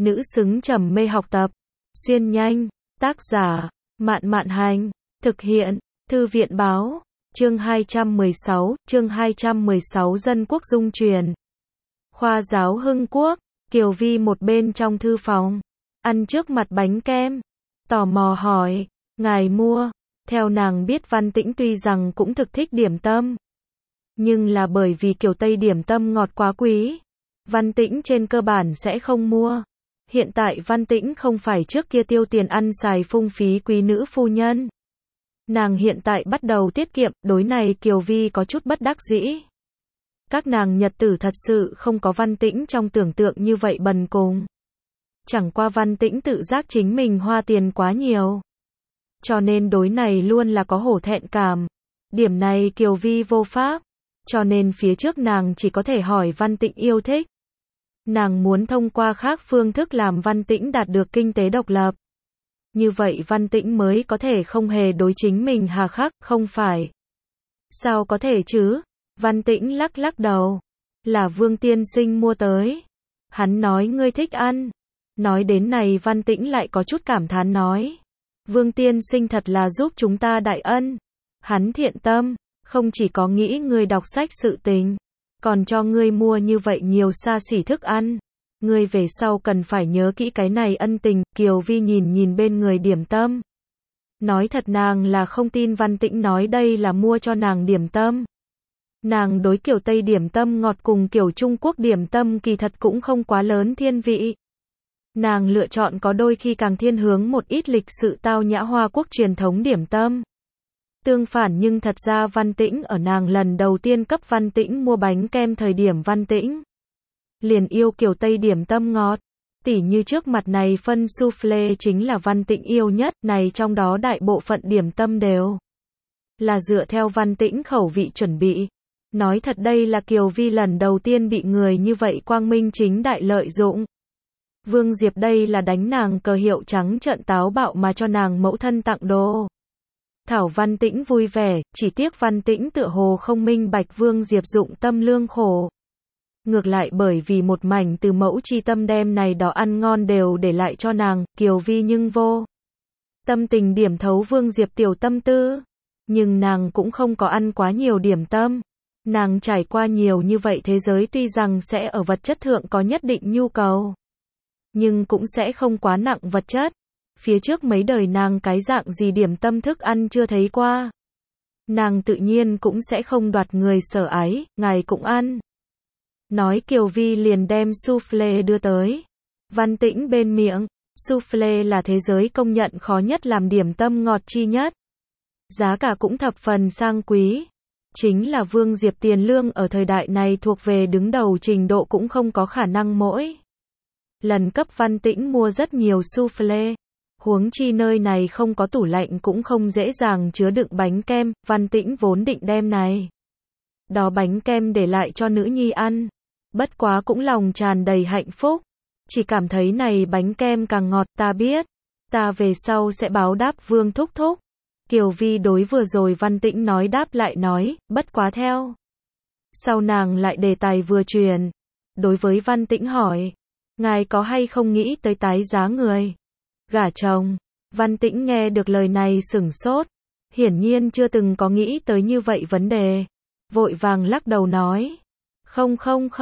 nữ xứng trầm mê học tập. Xuyên nhanh, tác giả, Mạn Mạn Hành, thực hiện, Thư viện Báo, chương 216 Dân Quốc Dung Truyền. Khoa giáo Hưng Quốc, Kiều Vi một bên trong thư phòng, ăn trước mặt bánh kem, tò mò hỏi, ngài mua, theo nàng biết Văn Tĩnh tuy rằng cũng thực thích điểm tâm, nhưng là bởi vì kiểu Tây điểm tâm ngọt quá quý, Văn Tĩnh trên cơ bản sẽ không mua. Hiện tại Văn Tĩnh không phải trước kia tiêu tiền ăn xài phung phí quý nữ phu nhân. Nàng hiện tại bắt đầu tiết kiệm, đối này Kiều Vi có chút bất đắc dĩ. Các nàng nhật tử thật sự không có Văn Tĩnh trong tưởng tượng như vậy bần cùng. Chẳng qua Văn Tĩnh tự giác chính mình hoa tiền quá nhiều. Cho nên đối này luôn là có hổ thẹn cảm. Điểm này Kiều Vi vô pháp. Cho nên phía trước nàng chỉ có thể hỏi Văn Tĩnh yêu thích. Nàng muốn thông qua khác phương thức làm Văn Tĩnh đạt được kinh tế độc lập. Như vậy Văn Tĩnh mới có thể không hề đối chính mình hà khắc, không phải. Sao có thể chứ? Văn Tĩnh lắc lắc đầu. Là Vương tiên sinh mua tới. Hắn nói ngươi thích ăn. Nói đến này Văn Tĩnh lại có chút cảm thán nói. Vương tiên sinh thật là giúp chúng ta đại ân. Hắn thiện tâm, không chỉ có nghĩ ngươi đọc sách sự tình, còn cho ngươi mua như vậy nhiều xa xỉ thức ăn. Ngươi về sau cần phải nhớ kỹ cái này ân tình. Kiều Vi nhìn bên người điểm tâm. Nói thật nàng là không tin Văn Tĩnh nói đây là mua cho nàng điểm tâm. Nàng đối kiểu Tây điểm tâm ngọt cùng kiểu Trung Quốc điểm tâm kỳ thật cũng không quá lớn thiên vị. Nàng lựa chọn có đôi khi càng thiên hướng một ít lịch sự tao nhã Hoa Quốc truyền thống điểm tâm. Tương phản nhưng thật ra Văn Tĩnh ở nàng lần đầu tiên cấp Văn Tĩnh mua bánh kem thời điểm Văn Tĩnh liền yêu kiểu Tây điểm tâm ngọt. Tỉ như trước mặt này phân soufflé chính là Văn Tĩnh yêu nhất, này trong đó đại bộ phận điểm tâm đều là dựa theo Văn Tĩnh khẩu vị chuẩn bị. Nói thật đây là Kiều Vi lần đầu tiên bị người như vậy quang minh chính đại lợi dụng. Vương Diệp đây là đánh nàng cờ hiệu trắng trợn táo bạo mà cho nàng mẫu thân tặng đồ. Thảo Văn Tĩnh vui vẻ, chỉ tiếc Văn Tĩnh tựa hồ không minh bạch Vương Diệp dụng tâm lương khổ. Ngược lại bởi vì một mảnh từ mẫu chi tâm đem này đó ăn ngon đều để lại cho nàng, Kiều Vi nhưng vô tâm tình điểm thấu Vương Diệp tiểu tâm tư. Nhưng nàng cũng không có ăn quá nhiều điểm tâm. Nàng trải qua nhiều như vậy thế giới tuy rằng sẽ ở vật chất thượng có nhất định nhu cầu, nhưng cũng sẽ không quá nặng vật chất. Phía trước mấy đời nàng cái dạng gì điểm tâm thức ăn chưa thấy qua. Nàng tự nhiên cũng sẽ không đoạt người sở ái, ngài cũng ăn. Nói Kiều Vi liền đem soufflé đưa tới. Văn Tĩnh bên miệng, soufflé là thế giới công nhận khó nhất làm điểm tâm ngọt chi nhất. Giá cả cũng thập phần sang quý. Chính là Vương Diệp tiền lương ở thời đại này thuộc về đứng đầu trình độ cũng không có khả năng mỗi lần cấp Văn Tĩnh mua rất nhiều soufflé. Huống chi nơi này không có tủ lạnh cũng không dễ dàng chứa đựng bánh kem. Văn Tĩnh vốn định đem này đó bánh kem để lại cho nữ nhi ăn. Bất quá cũng lòng tràn đầy hạnh phúc. Chỉ cảm thấy này bánh kem càng ngọt, ta biết. Ta về sau sẽ báo đáp Vương thúc thúc. Kiều Vi đối vừa rồi Văn Tĩnh nói đáp lại nói, bất quá theo. Sau nàng lại đề tài vừa truyền. Đối với Văn Tĩnh hỏi, ngài có hay không nghĩ tới tái giá người? Gả chồng. Văn Tĩnh nghe được lời này sửng sốt. Hiển nhiên chưa từng có nghĩ tới như vậy vấn đề. Vội vàng lắc đầu nói. Không,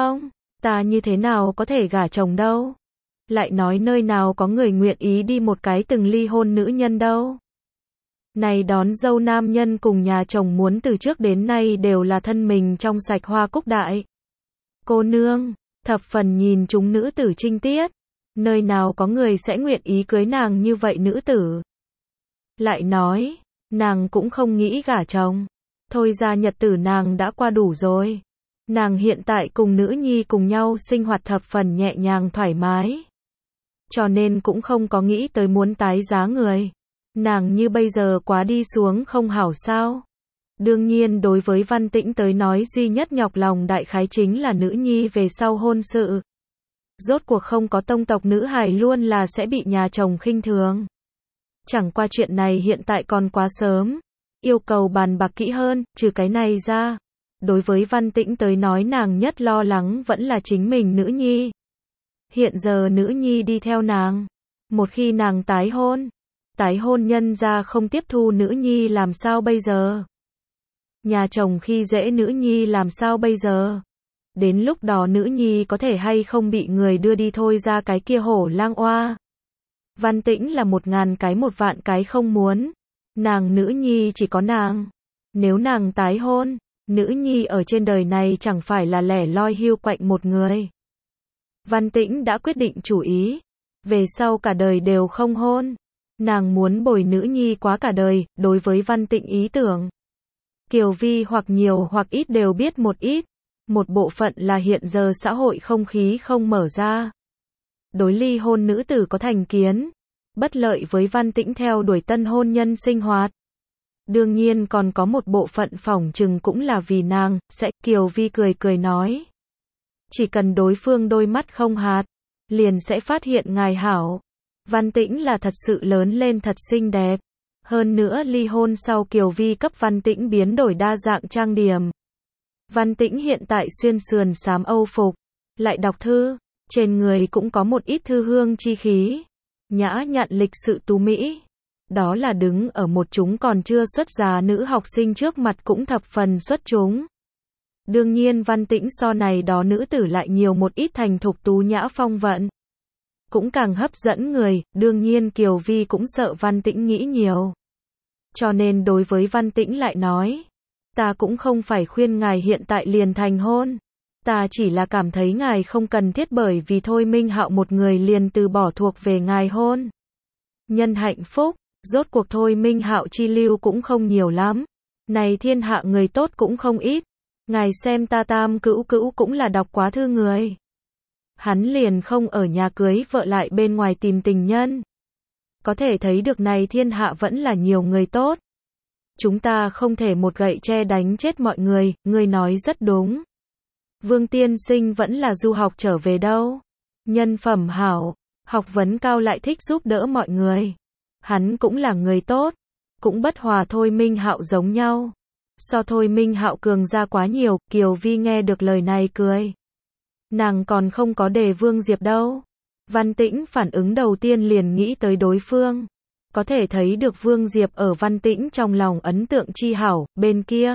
ta như thế nào có thể gả chồng đâu. Lại nói nơi nào có người nguyện ý đi một cái từng ly hôn nữ nhân đâu. Này đón dâu nam nhân cùng nhà chồng muốn từ trước đến nay đều là thân mình trong sạch Hoa Cúc đại cô nương, thập phần nhìn chúng nữ tử trinh tiết. Nơi nào có người sẽ nguyện ý cưới nàng như vậy nữ tử. Lại nói, nàng cũng không nghĩ gả chồng. Thôi ra nhật tử nàng đã qua đủ rồi. Nàng hiện tại cùng nữ nhi cùng nhau sinh hoạt thập phần nhẹ nhàng thoải mái. Cho nên cũng không có nghĩ tới muốn tái giá người. Nàng như bây giờ quá đi xuống không hảo sao. Đương nhiên đối với Văn Tĩnh tới nói duy nhất nhọc lòng đại khái chính là nữ nhi về sau hôn sự. Rốt cuộc không có tông tộc nữ hài luôn là sẽ bị nhà chồng khinh thường. Chẳng qua chuyện này hiện tại còn quá sớm. Yêu cầu bàn bạc kỹ hơn, trừ cái này ra. Đối với Văn Tĩnh tới nói nàng nhất lo lắng vẫn là chính mình nữ nhi. Hiện giờ nữ nhi đi theo nàng. Một khi nàng tái hôn nhân gia không tiếp thu nữ nhi làm sao bây giờ? Nhà chồng khi dễ nữ nhi làm sao bây giờ? Đến lúc đó nữ nhi có thể hay không bị người đưa đi thôi ra cái kia hổ lang oa. Văn Tĩnh là 1000 cái 1 vạn cái không muốn. Nàng nữ nhi chỉ có nàng. Nếu nàng tái hôn, nữ nhi ở trên đời này chẳng phải là lẻ loi hiu quạnh một người. Văn Tĩnh đã quyết định chủ ý. Về sau cả đời đều không hôn. Nàng muốn bồi nữ nhi quá cả đời. Đối với Văn Tĩnh ý tưởng, Kiều Vi hoặc nhiều hoặc ít đều biết một ít. Một bộ phận là hiện giờ xã hội không khí không mở ra. Đối ly hôn nữ tử có thành kiến. Bất lợi với Văn Tĩnh theo đuổi tân hôn nhân sinh hoạt. Đương nhiên còn có một bộ phận phỏng chừng cũng là vì nàng, Kiều Vi cười cười nói. Chỉ cần đối phương đôi mắt không hạt, liền sẽ phát hiện ngài hảo. Văn Tĩnh là thật sự lớn lên thật xinh đẹp. Hơn nữa ly hôn sau Kiều Vi cấp Văn Tĩnh biến đổi đa dạng trang điểm. Văn Tĩnh hiện tại xuyên sườn xám Âu phục, lại đọc thư, trên người cũng có một ít thư hương chi khí. Nhã nhặn lịch sự tú mỹ. Đó là đứng ở một chúng còn chưa xuất giá nữ học sinh trước mặt cũng thập phần xuất chúng. Đương nhiên Văn Tĩnh so này đó nữ tử lại nhiều một ít thành thục tú nhã phong vận. Cũng càng hấp dẫn người, đương nhiên Kiều Vi cũng sợ Văn Tĩnh nghĩ nhiều. Cho nên đối với Văn Tĩnh lại nói, ta cũng không phải khuyên ngài hiện tại liền thành hôn. Ta chỉ là cảm thấy ngài không cần thiết bởi vì Thôi Minh Hạo một người liền từ bỏ thuộc về ngài hôn. Nhân hạnh phúc, rốt cuộc Thôi Minh Hạo chi lưu cũng không nhiều lắm. Này thiên hạ người tốt cũng không ít. Ngài xem ta Tam Cữu Cữu cũng là đọc quá thư người. Hắn liền không ở nhà cưới vợ lại bên ngoài tìm tình nhân. Có thể thấy được này thiên hạ vẫn là nhiều người tốt. Chúng ta không thể một gậy tre đánh chết mọi người, ngươi nói rất đúng. Vương tiên sinh vẫn là du học trở về đâu. Nhân phẩm hảo, học vấn cao lại thích giúp đỡ mọi người. Hắn cũng là người tốt, cũng bất hòa Thôi Minh Hạo giống nhau. So Thôi Minh Hạo cường ra quá nhiều, Kiều Vi nghe được lời này cười. Nàng còn không có đề Vương Diệp đâu. Văn Tĩnh phản ứng đầu tiên liền nghĩ tới đối phương. Có thể thấy được Vương Diệp ở Văn Tĩnh trong lòng ấn tượng chi hảo, bên kia.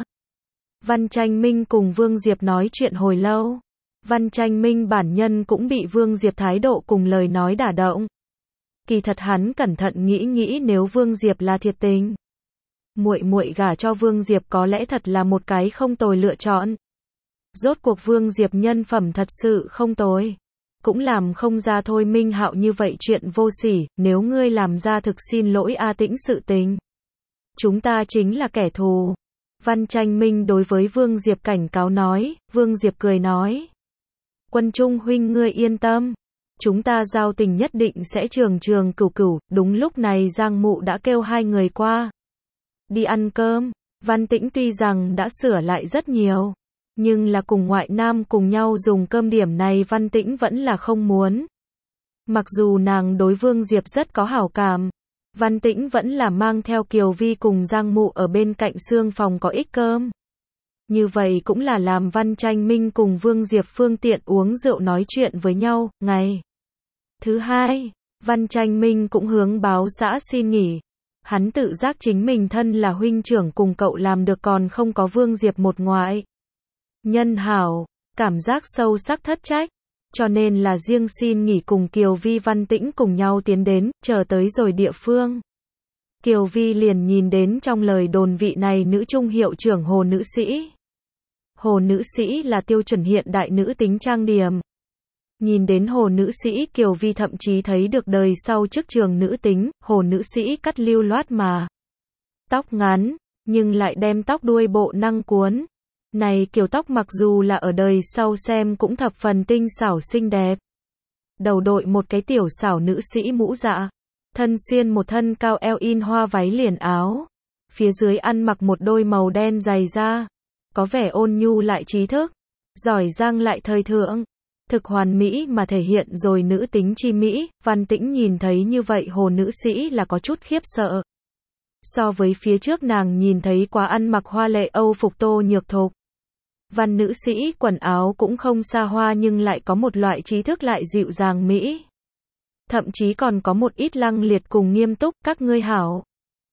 Văn Tranh Minh cùng Vương Diệp nói chuyện hồi lâu. Văn Tranh Minh bản nhân cũng bị Vương Diệp thái độ cùng lời nói đả động. Kỳ thật hắn cẩn thận nghĩ nếu Vương Diệp là thiệt tình, muội gả cho Vương Diệp có lẽ thật là một cái không tồi lựa chọn. Rốt cuộc Vương Diệp nhân phẩm thật sự không tồi. Cũng làm không ra Thôi Minh Hạo như vậy chuyện vô sỉ, nếu ngươi làm ra thực xin lỗi A Tĩnh sự tình. Chúng ta chính là kẻ thù. Văn Tranh Minh đối với Vương Diệp cảnh cáo nói, Vương Diệp cười nói. Quân Trung huynh ngươi yên tâm. Chúng ta giao tình nhất định sẽ trường cửu, đúng lúc này Giang Mụ đã kêu hai người qua. Đi ăn cơm, Văn Tĩnh tuy rằng đã sửa lại rất nhiều. Nhưng là cùng ngoại nam cùng nhau dùng cơm điểm này Văn Tĩnh vẫn là không muốn. Mặc dù nàng đối Vương Diệp rất có hảo cảm, Văn Tĩnh vẫn là mang theo Kiều Vi cùng Giang Mụ ở bên cạnh xương phòng có ít cơm. Như vậy cũng là làm Văn Tranh Minh cùng Vương Diệp phương tiện uống rượu nói chuyện với nhau. Ngày thứ hai, Văn Tranh Minh cũng hướng báo xã xin nghỉ. Hắn tự giác chính mình thân là huynh trưởng cùng cậu làm được còn không có Vương Diệp một ngoại nhân hảo, cảm giác sâu sắc thất trách, cho nên là riêng xin nghỉ cùng Kiều Vi Văn Tĩnh cùng nhau tiến đến, chờ tới rồi địa phương. Kiều Vi liền nhìn đến trong lời đồn vị này nữ trung hiệu trưởng Hồ nữ sĩ. Hồ nữ sĩ là tiêu chuẩn hiện đại nữ tính trang điểm. Nhìn đến Hồ nữ sĩ Kiều Vi thậm chí thấy được đời sau chức trường nữ tính, Hồ nữ sĩ cắt lưu loát mà. Tóc ngắn, nhưng lại đem tóc đuôi bộ năng cuốn. Này kiểu tóc mặc dù là ở đời sau xem cũng thập phần tinh xảo xinh đẹp. Đầu đội một cái tiểu xảo nữ sĩ mũ dạ. Thân xuyên một thân cao eo in hoa váy liền áo. Phía dưới ăn mặc một đôi màu đen dày da. Có vẻ ôn nhu lại trí thức. Giỏi giang lại thời thượng. Thực hoàn mỹ mà thể hiện rồi nữ tính chi mỹ. Văn Tĩnh nhìn thấy như vậy Hồ nữ sĩ là có chút khiếp sợ. So với phía trước nàng nhìn thấy quá ăn mặc hoa lệ Âu phục Tô Nhược Thục. Văn nữ sĩ quần áo cũng không xa hoa nhưng lại có một loại trí thức lại dịu dàng mỹ. Thậm chí còn có một ít lăng liệt cùng nghiêm túc, các ngươi hảo.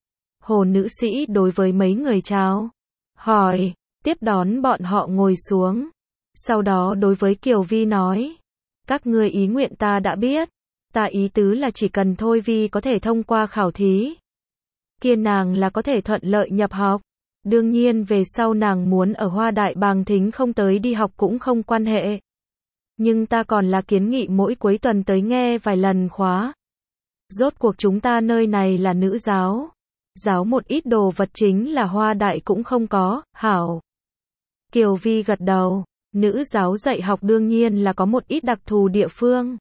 Hồ nữ sĩ đối với mấy người chào hỏi, tiếp đón bọn họ ngồi xuống. Sau đó đối với Kiều Vi nói, các ngươi ý nguyện ta đã biết. Ta ý tứ là chỉ cần Thôi Vi có thể thông qua khảo thí, kia nàng là có thể thuận lợi nhập học. Đương nhiên về sau nàng muốn ở Hoa Đại Bàng Thính không tới đi học cũng không quan hệ. Nhưng ta còn là kiến nghị mỗi cuối tuần tới nghe vài lần khóa. Rốt cuộc chúng ta nơi này là nữ giáo. Giáo một ít đồ vật chính là Hoa Đại cũng không có, hảo. Kiều Vi gật đầu, nữ giáo dạy học đương nhiên là có một ít đặc thù địa phương.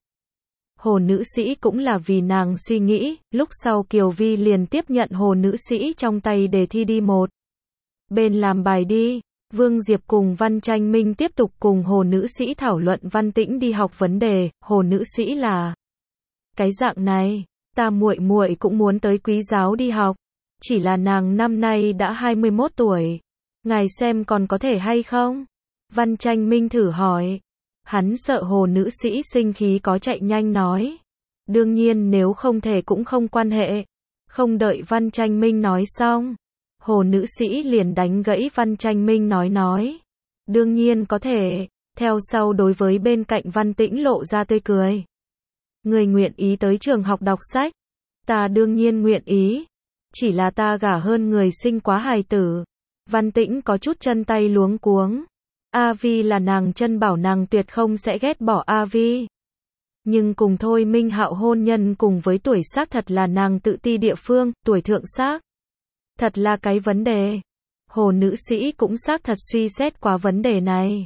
Hồ nữ sĩ cũng là vì nàng suy nghĩ, lúc sau Kiều Vi liền tiếp nhận hồ nữ sĩ trong tay đề thi đi một. Bên làm bài đi, Vương Diệp cùng Văn Tranh Minh tiếp tục cùng hồ nữ sĩ thảo luận Văn Tĩnh đi học vấn đề, hồ nữ sĩ là cái dạng này, ta muội muội cũng muốn tới quý giáo đi học, chỉ là nàng năm nay đã 21 tuổi, ngài xem còn có thể hay không? Văn Tranh Minh thử hỏi, hắn sợ hồ nữ sĩ sinh khí có chạy nhanh nói, đương nhiên nếu không thể cũng không quan hệ, không đợi Văn Tranh Minh nói xong. Hồ nữ sĩ liền đánh gãy Văn Tranh Minh nói. Đương nhiên có thể, theo sau đối với bên cạnh Văn Tĩnh lộ ra tươi cười. Người nguyện ý tới trường học đọc sách. Ta đương nhiên nguyện ý. Chỉ là ta gả hơn người sinh quá hài tử. Văn Tĩnh có chút chân tay luống cuống. A Vi là nàng chân bảo nàng tuyệt không sẽ ghét bỏ A Vi. Nhưng cùng Thôi Minh Hạo hôn nhân cùng với tuổi xác thật là nàng tự ti địa phương, tuổi thượng xác. Thật là cái vấn đề. Hồ nữ sĩ cũng xác thật suy xét qua vấn đề này.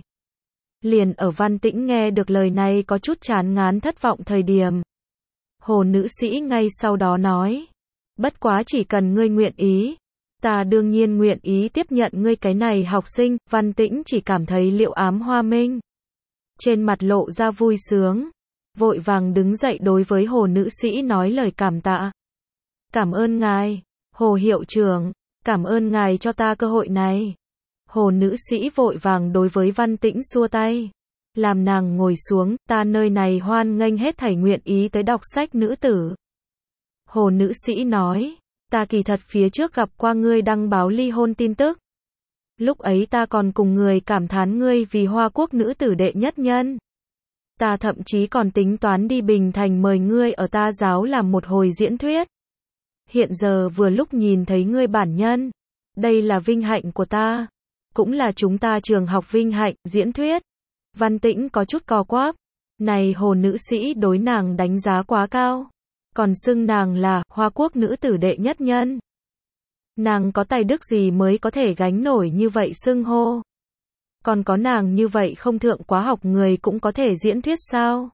Liền ở Văn Tĩnh nghe được lời này có chút chán ngán thất vọng thời điểm. Hồ nữ sĩ ngay sau đó nói. Bất quá chỉ cần ngươi nguyện ý. Ta đương nhiên nguyện ý tiếp nhận ngươi cái này học sinh. Văn Tĩnh chỉ cảm thấy Liệu Ám Hoa Minh. Trên mặt lộ ra vui sướng. Vội vàng đứng dậy đối với hồ nữ sĩ nói lời cảm tạ. Cảm ơn ngài. Hồ hiệu trưởng, cảm ơn ngài cho ta cơ hội này. Hồ nữ sĩ vội vàng đối với Văn Tĩnh xua tay. Làm nàng ngồi xuống, ta nơi này hoan nghênh hết thảy nguyện ý tới đọc sách nữ tử. Hồ nữ sĩ nói, ta kỳ thật phía trước gặp qua ngươi đăng báo ly hôn tin tức. Lúc ấy ta còn cùng người cảm thán ngươi vì Hoa Quốc nữ tử đệ nhất nhân. Ta thậm chí còn tính toán đi Bình Thành mời ngươi ở ta giáo làm một hồi diễn thuyết. Hiện giờ vừa lúc nhìn thấy ngươi bản nhân. Đây là vinh hạnh của ta. Cũng là chúng ta trường học vinh hạnh, diễn thuyết. Văn Tĩnh có chút co quắp. Này hồ nữ sĩ đối nàng đánh giá quá cao. Còn xưng nàng là Hoa Quốc nữ tử đệ nhất nhân. Nàng có tài đức gì mới có thể gánh nổi như vậy xưng hô. Còn có nàng như vậy không thượng quá học người cũng có thể diễn thuyết sao?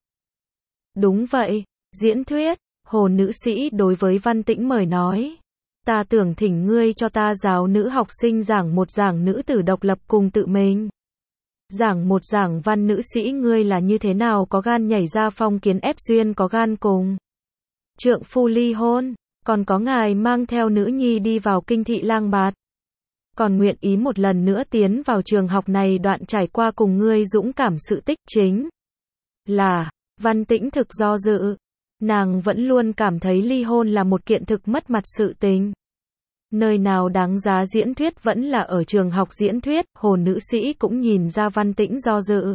Đúng vậy, diễn thuyết. Hồ nữ sĩ đối với Văn Tĩnh mời nói. Ta tưởng thỉnh ngươi cho ta giáo nữ học sinh giảng một giảng nữ tử độc lập cùng tự mình. Giảng một giảng văn nữ sĩ ngươi là như thế nào có gan nhảy ra phong kiến ép duyên có gan cùng trượng phu ly hôn, còn có ngài mang theo nữ nhi đi vào kinh thị lang bạt. Còn nguyện ý một lần nữa tiến vào trường học này đoạn trải qua cùng ngươi dũng cảm sự tích chính. Là, Văn Tĩnh thực do dự. Nàng vẫn luôn cảm thấy ly hôn là một kiện thực mất mặt sự tình. Nơi nào đáng giá diễn thuyết vẫn là ở trường học diễn thuyết, hồ nữ sĩ cũng nhìn ra Văn Tĩnh do dự.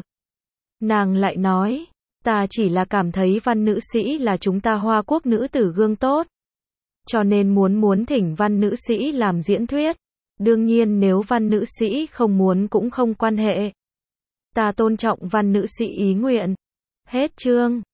Nàng lại nói, ta chỉ là cảm thấy Văn nữ sĩ là chúng ta Hoa Quốc nữ tử gương tốt. Cho nên muốn thỉnh Văn nữ sĩ làm diễn thuyết. Đương nhiên nếu Văn nữ sĩ không muốn cũng không quan hệ. Ta tôn trọng Văn nữ sĩ ý nguyện. Hết chương.